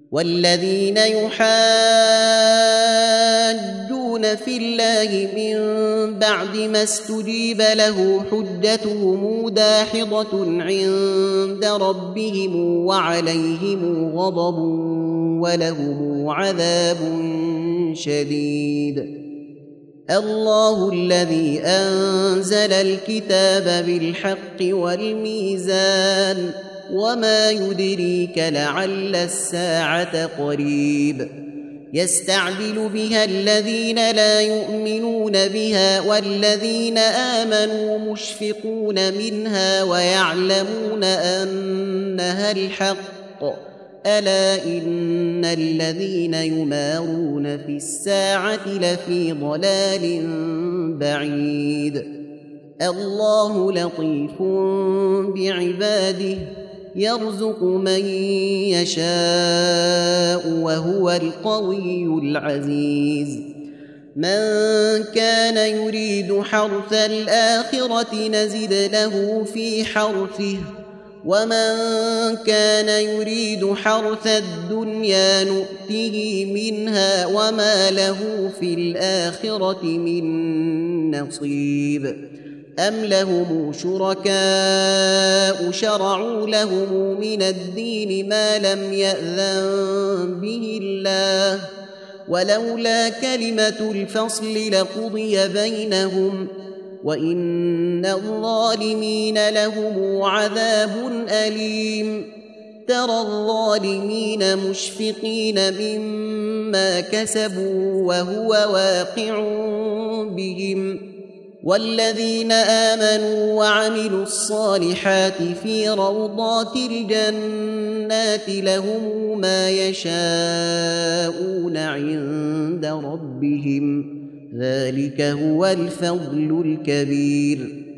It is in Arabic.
والذين يحاجون في الله من بعد ما استجيب له حجتهم داحضة عند ربهم وعليهم غضب ولهم عذاب شديد. الله الذي أنزل الكتاب بالحق والميزان وما يدريك لعل الساعة قريب. يستعجل بها الذين لا يؤمنون بها والذين آمنوا مشفقون منها ويعلمون أنها الحق. ألا إن الذين يمارون في الساعة لفي ضلال بعيد. الله لطيف بعباده يرزق من يشاء وهو القوي العزيز. من كان يريد حرث الآخرة نزد له في حرثه ومن كان يريد حرث الدنيا نؤته منها وما له في الآخرة من نصيب. أم لهم شركاء شرعوا لهم من الدين ما لم يأذن به الله ولولا كلمة الفصل لقضي بينهم وإن الظالمين لهم عذاب أليم. ترى الظالمين مشفقين مما كسبوا وهو واقع بهم والذين آمنوا وعملوا الصالحات في روضات الجنات لهم ما يشاءون عند ربهم ذلك هو الفضل الكبير.